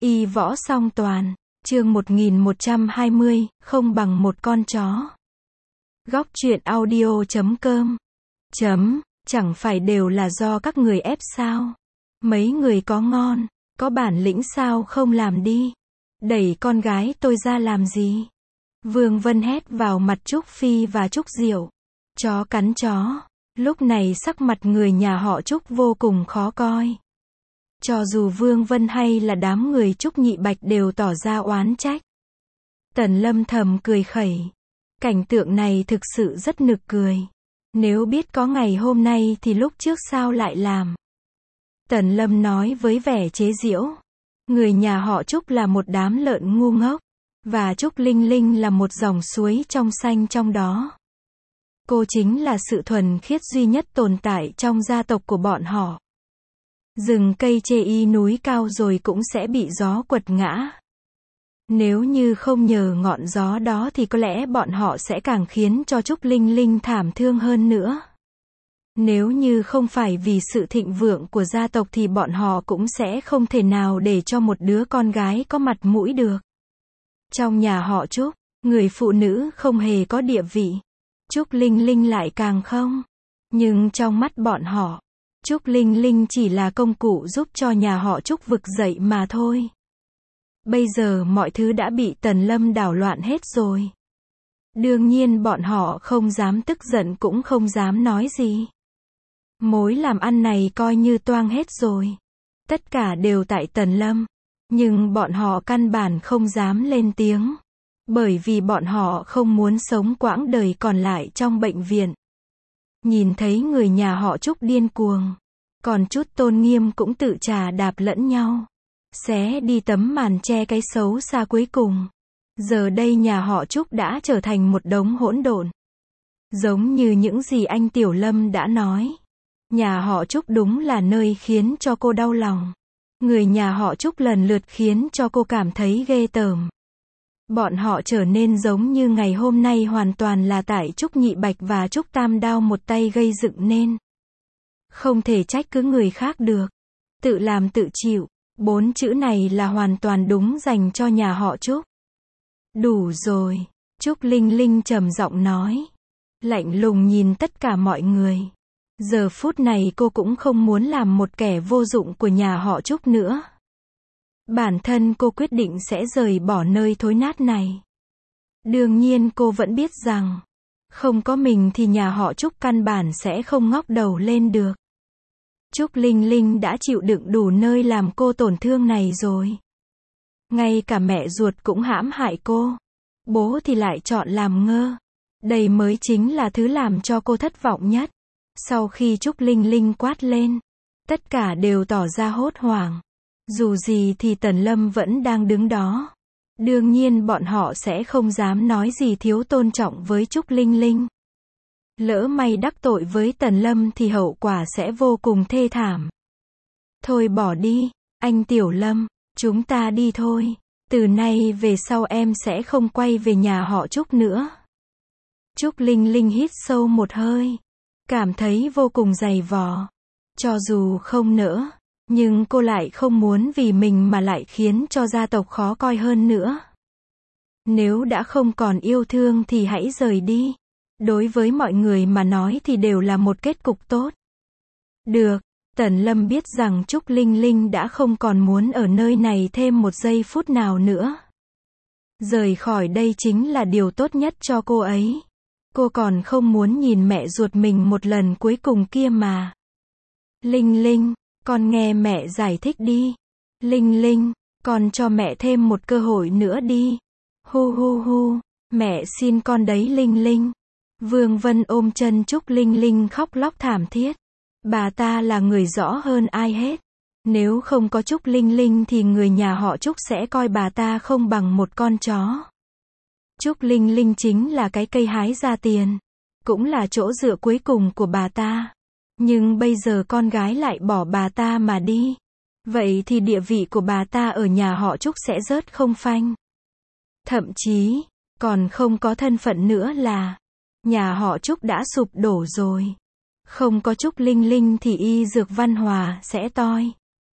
Y võ song toàn, chương 1120, không bằng một con chó. Góc truyện audio.com. Chẳng phải đều là do các người ép sao? Mấy người có ngon, có bản lĩnh sao không làm đi? Đẩy con gái tôi ra làm gì? Vương Vân hét vào mặt Trúc Phi và Trúc Diệu. Chó cắn chó. Lúc này sắc mặt người nhà họ Trúc vô cùng khó coi. Cho dù Vương Vân hay là đám người Trúc Nhị Bạch đều tỏ ra oán trách. Tần Lâm thầm cười khẩy. Cảnh tượng này thực sự rất nực cười. Nếu biết có ngày hôm nay thì lúc trước sao lại làm? Tần Lâm nói với vẻ chế giễu. Người nhà họ Trúc là một đám lợn ngu ngốc. Và Trúc Linh Linh là một dòng suối trong xanh trong đó. Cô chính là sự thuần khiết duy nhất tồn tại trong gia tộc của bọn họ. Rừng cây chê y núi cao rồi cũng sẽ bị gió quật ngã. Nếu như không nhờ ngọn gió đó thì có lẽ bọn họ sẽ càng khiến cho Trúc Linh Linh thảm thương hơn nữa. Nếu như không phải vì sự thịnh vượng của gia tộc thì bọn họ cũng sẽ không thể nào để cho một đứa con gái có mặt mũi được. Trong nhà họ Trúc, người phụ nữ không hề có địa vị. Trúc Linh Linh lại càng không. Nhưng trong mắt bọn họ, Trúc Linh Linh chỉ là công cụ giúp cho nhà họ Trúc vực dậy mà thôi. Bây giờ mọi thứ đã bị Tần Lâm đảo loạn hết rồi. Đương nhiên bọn họ không dám tức giận cũng không dám nói gì. Mối làm ăn này coi như toang hết rồi. Tất cả đều tại Tần Lâm. Nhưng bọn họ căn bản không dám lên tiếng. Bởi vì bọn họ không muốn sống quãng đời còn lại trong bệnh viện. Nhìn thấy người nhà họ Trúc điên cuồng. Còn chút tôn nghiêm cũng tự chà đạp lẫn nhau. Xé đi tấm màn che cái xấu xa cuối cùng. Giờ đây nhà họ Trúc đã trở thành một đống hỗn độn. Giống như những gì anh Tiểu Lâm đã nói. Nhà họ Trúc đúng là nơi khiến cho cô đau lòng. Người nhà họ Trúc lần lượt khiến cho cô cảm thấy ghê tởm. Bọn họ trở nên giống như ngày hôm nay hoàn toàn là tại Trúc Nhị Bạch và Trúc Tam Đao một tay gây dựng nên. Không thể trách cứ người khác được. Tự làm tự chịu. 4 chữ này là hoàn toàn đúng dành cho nhà họ Trúc. Đủ rồi. Trúc Linh Linh trầm giọng nói. Lạnh lùng nhìn tất cả mọi người. Giờ phút này cô cũng không muốn làm một kẻ vô dụng của nhà họ Trúc nữa. Bản thân cô quyết định sẽ rời bỏ nơi thối nát này. Đương nhiên cô vẫn biết rằng, không có mình thì nhà họ Trúc căn bản sẽ không ngóc đầu lên được. Trúc Linh Linh đã chịu đựng đủ nơi làm cô tổn thương này rồi. Ngay cả mẹ ruột cũng hãm hại cô. Bố thì lại chọn làm ngơ. Đây mới chính là thứ làm cho cô thất vọng nhất. Sau khi Trúc Linh Linh quát lên, tất cả đều tỏ ra hốt hoảng. Dù gì thì Tần Lâm vẫn đang đứng đó. Đương nhiên bọn họ sẽ không dám nói gì thiếu tôn trọng với Trúc Linh Linh. Lỡ may đắc tội với Tần Lâm thì hậu quả sẽ vô cùng thê thảm. Thôi bỏ đi, anh Tiểu Lâm, chúng ta đi thôi. Từ nay về sau em sẽ không quay về nhà họ Trúc nữa. Trúc Linh Linh hít sâu một hơi. Cảm thấy vô cùng dày vò. Cho dù không nỡ, nhưng cô lại không muốn vì mình mà lại khiến cho gia tộc khó coi hơn nữa. Nếu đã không còn yêu thương thì hãy rời đi. Đối với mọi người mà nói thì đều là một kết cục tốt. Được, Tần Lâm biết rằng Trúc Linh Linh đã không còn muốn ở nơi này thêm một giây phút nào nữa. Rời khỏi đây chính là điều tốt nhất cho cô ấy. Cô còn không muốn nhìn mẹ ruột mình một lần cuối cùng kia mà. Linh Linh, con nghe mẹ giải thích đi. Linh Linh, con cho mẹ thêm một cơ hội nữa đi. Hu hu hu, mẹ xin con đấy Linh Linh. Vương Vân ôm chân Trúc Linh Linh khóc lóc thảm thiết. Bà ta là người rõ hơn ai hết. Nếu không có Trúc Linh Linh thì người nhà họ Trúc sẽ coi bà ta không bằng một con chó. Trúc Linh Linh chính là cái cây hái ra tiền. Cũng là chỗ dựa cuối cùng của bà ta. Nhưng bây giờ con gái lại bỏ bà ta mà đi. Vậy thì địa vị của bà ta ở nhà họ Trúc sẽ rớt không phanh. Thậm chí, còn không có thân phận nữa là nhà họ Trúc đã sụp đổ rồi. Không có Trúc Linh Linh thì y dược Văn Hòa sẽ toi.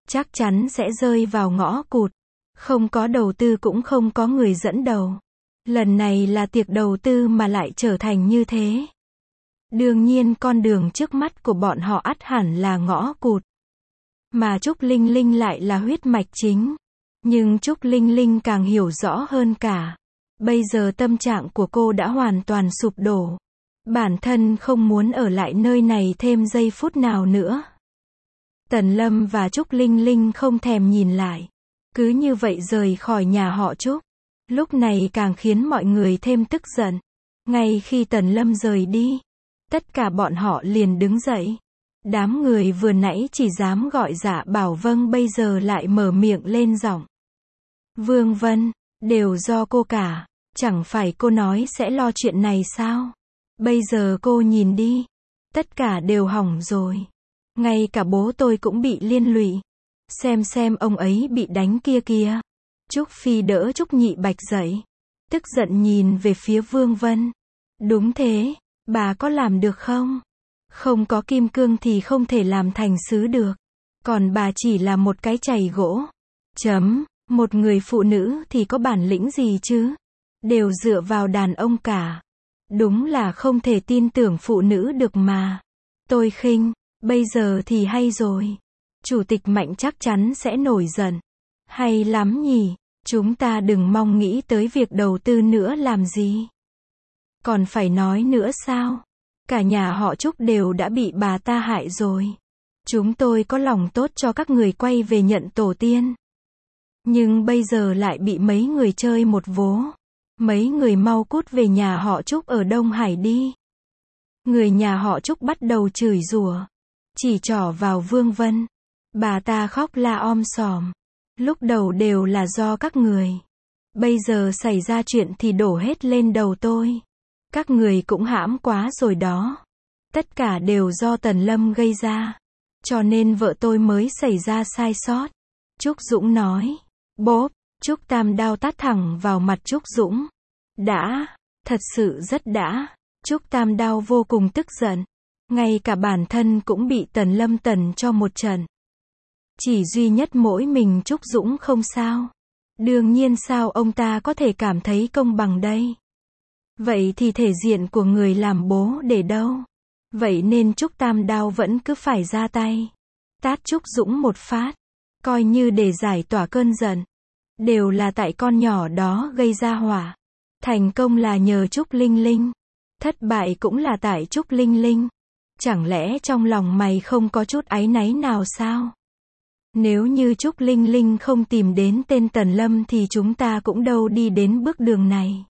chắc chắn sẽ rơi vào ngõ cụt. Không có đầu tư cũng không có người dẫn đầu. Lần này là tiệc đầu tư mà lại trở thành như thế. Đương nhiên con đường trước mắt của bọn họ ắt hẳn là ngõ cụt. Mà Trúc Linh Linh lại là huyết mạch chính. Nhưng Trúc Linh Linh càng hiểu rõ hơn cả. Bây giờ tâm trạng của cô đã hoàn toàn sụp đổ. Bản thân không muốn ở lại nơi này thêm giây phút nào nữa. Tần Lâm và Trúc Linh Linh không thèm nhìn lại. Cứ như vậy rời khỏi nhà họ Trúc. Lúc này càng khiến mọi người thêm tức giận. Ngay khi Tần Lâm rời đi, tất cả bọn họ liền đứng dậy. Đám người vừa nãy chỉ dám gọi dạ bảo vâng bây giờ lại mở miệng lên giọng. Vương Vân, đều do cô cả. Chẳng phải cô nói sẽ lo chuyện này sao? Bây giờ cô nhìn đi. Tất cả đều hỏng rồi. Ngay cả bố tôi cũng bị liên lụy. Xem ông ấy bị đánh kia kìa. Trúc Phi đỡ Trúc Nhị Bạch dậy. Tức giận nhìn về phía Vương Vân. Đúng thế, bà có làm được không? Không có kim cương thì không thể làm thành sứ được. Còn bà chỉ là một cái chày gỗ. Một người phụ nữ thì có bản lĩnh gì chứ? Đều dựa vào đàn ông cả. Đúng là không thể tin tưởng phụ nữ được mà. Tôi khinh, bây giờ thì hay rồi. Chủ tịch Mạnh chắc chắn sẽ nổi giận. Hay lắm nhỉ, chúng ta đừng mong nghĩ tới việc đầu tư nữa làm gì. Còn phải nói nữa sao? Cả nhà họ Trúc đều đã bị bà ta hại rồi. Chúng tôi có lòng tốt cho các người quay về nhận tổ tiên. Nhưng bây giờ lại bị mấy người chơi một vố. Mấy người mau cút về nhà họ Trúc ở Đông Hải đi. Người nhà họ Trúc bắt đầu chửi rủa, chỉ trỏ vào Vương Vân. Bà ta khóc la om sòm. Lúc đầu đều là do các người. Bây giờ xảy ra chuyện thì đổ hết lên đầu tôi. Các người cũng hãm quá rồi đó. Tất cả đều do Tần Lâm gây ra. Cho nên vợ tôi mới xảy ra sai sót. Trúc Dũng nói. Bốp, Trúc Tam đao tát thẳng vào mặt Trúc Dũng. Đã, thật sự rất đã. Trúc Tam đao vô cùng tức giận. Ngay cả bản thân cũng bị Tần Lâm tần cho một trận. Chỉ duy nhất mỗi mình Trúc Dũng không sao. Đương nhiên sao ông ta có thể cảm thấy công bằng đây? Vậy thì thể diện của người làm bố để đâu? Vậy nên Trúc Tam đao vẫn cứ phải ra tay. Tát Trúc Dũng một phát. Coi như để giải tỏa cơn giận. Đều là tại con nhỏ đó gây ra họa. Thành công là nhờ Trúc Linh Linh. Thất bại cũng là tại Trúc Linh Linh. Chẳng lẽ trong lòng mày không có chút áy náy nào sao? Nếu như Trúc Linh Linh không tìm đến tên Tần Lâm thì chúng ta cũng đâu đi đến bước đường này.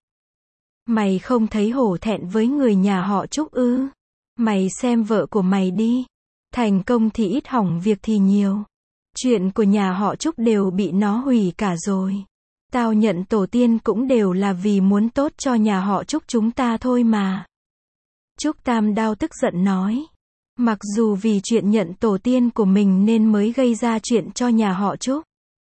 Mày không thấy hổ thẹn với người nhà họ Trúc ư? Mày xem vợ của mày đi. Thành công thì ít hỏng việc thì nhiều. Chuyện của nhà họ Trúc đều bị nó hủy cả rồi. Tao nhận tổ tiên cũng đều là vì muốn tốt cho nhà họ Trúc chúng ta thôi mà. Trúc Tam đao tức giận nói. Mặc dù vì chuyện nhận tổ tiên của mình nên mới gây ra chuyện cho nhà họ Trúc.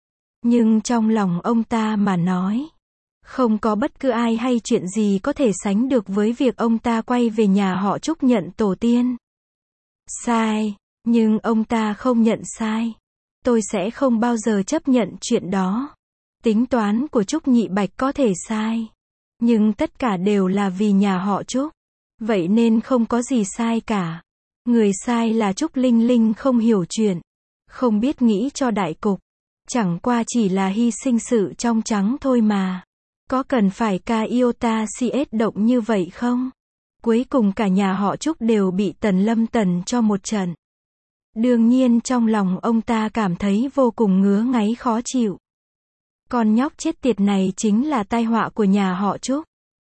Nhưng trong lòng ông ta mà nói. Không có bất cứ ai hay chuyện gì có thể sánh được với việc ông ta quay về nhà họ Trúc nhận tổ tiên. Sai. Nhưng ông ta không nhận sai. Tôi sẽ không bao giờ chấp nhận chuyện đó. Tính toán của Trúc Nhị Bạch có thể sai. Nhưng tất cả đều là vì nhà họ Trúc. Vậy nên không có gì sai cả. Người sai là Trúc Linh Linh không hiểu chuyện. Không biết nghĩ cho đại cục. Chẳng qua chỉ là hy sinh sự trong trắng thôi mà. Có cần phải ca iota CS động như vậy không? Cuối cùng cả nhà họ Trúc đều bị Tần Lâm tần cho một trận. Đương nhiên trong lòng ông ta cảm thấy vô cùng ngứa ngáy khó chịu. Con nhóc chết tiệt này chính là tai họa của nhà họ Trúc.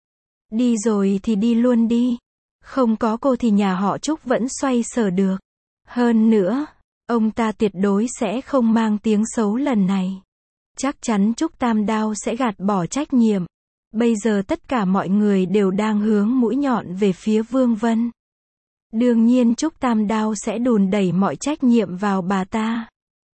Đi rồi thì đi luôn đi. Không có cô thì nhà họ Trúc vẫn xoay sở được. Hơn nữa, ông ta tuyệt đối sẽ không mang tiếng xấu lần này. Chắc chắn Trúc Tam đao sẽ gạt bỏ trách nhiệm. Bây giờ tất cả mọi người đều đang hướng mũi nhọn về phía Vương Vân. Đương nhiên Trúc Tam đao sẽ đùn đẩy mọi trách nhiệm vào bà ta.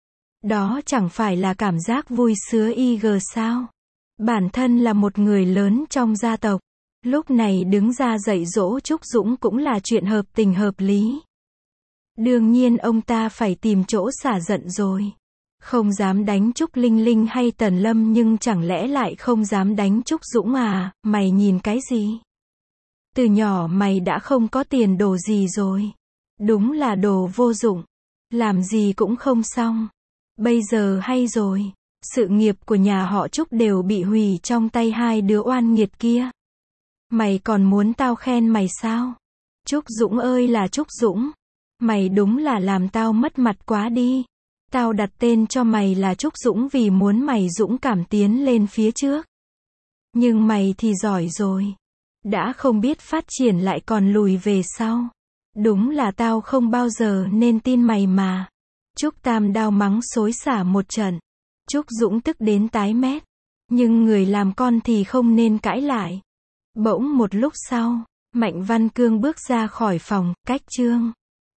Đó chẳng phải là cảm giác vui sướng IG sao? Bản thân là một người lớn trong gia tộc. Lúc này đứng ra dạy dỗ Trúc Dũng cũng là chuyện hợp tình hợp lý. Đương nhiên ông ta phải tìm chỗ xả giận rồi. Không dám đánh Trúc Linh Linh hay Tần Lâm nhưng chẳng lẽ lại không dám đánh Trúc Dũng à, mày nhìn cái gì? Từ nhỏ mày đã không có tiền đồ gì rồi. Đúng là đồ vô dụng. Làm gì cũng không xong. Bây giờ hay rồi. Sự nghiệp của nhà họ Trúc đều bị hủy trong tay hai đứa oan nghiệt kia. Mày còn muốn tao khen mày sao? Trúc Dũng ơi là Trúc Dũng. Mày đúng là làm tao mất mặt quá đi. Tao đặt tên cho mày là Trúc Dũng vì muốn mày dũng cảm tiến lên phía trước. Nhưng mày thì giỏi rồi. Đã không biết phát triển lại còn lùi về sau. Đúng là tao không bao giờ nên tin mày mà. Trúc Tam đao mắng xối xả một trận. Trúc Dũng tức đến tái mét. Nhưng người làm con thì không nên cãi lại. Bỗng một lúc sau, Mạnh Văn Cương bước ra khỏi phòng, cách Trương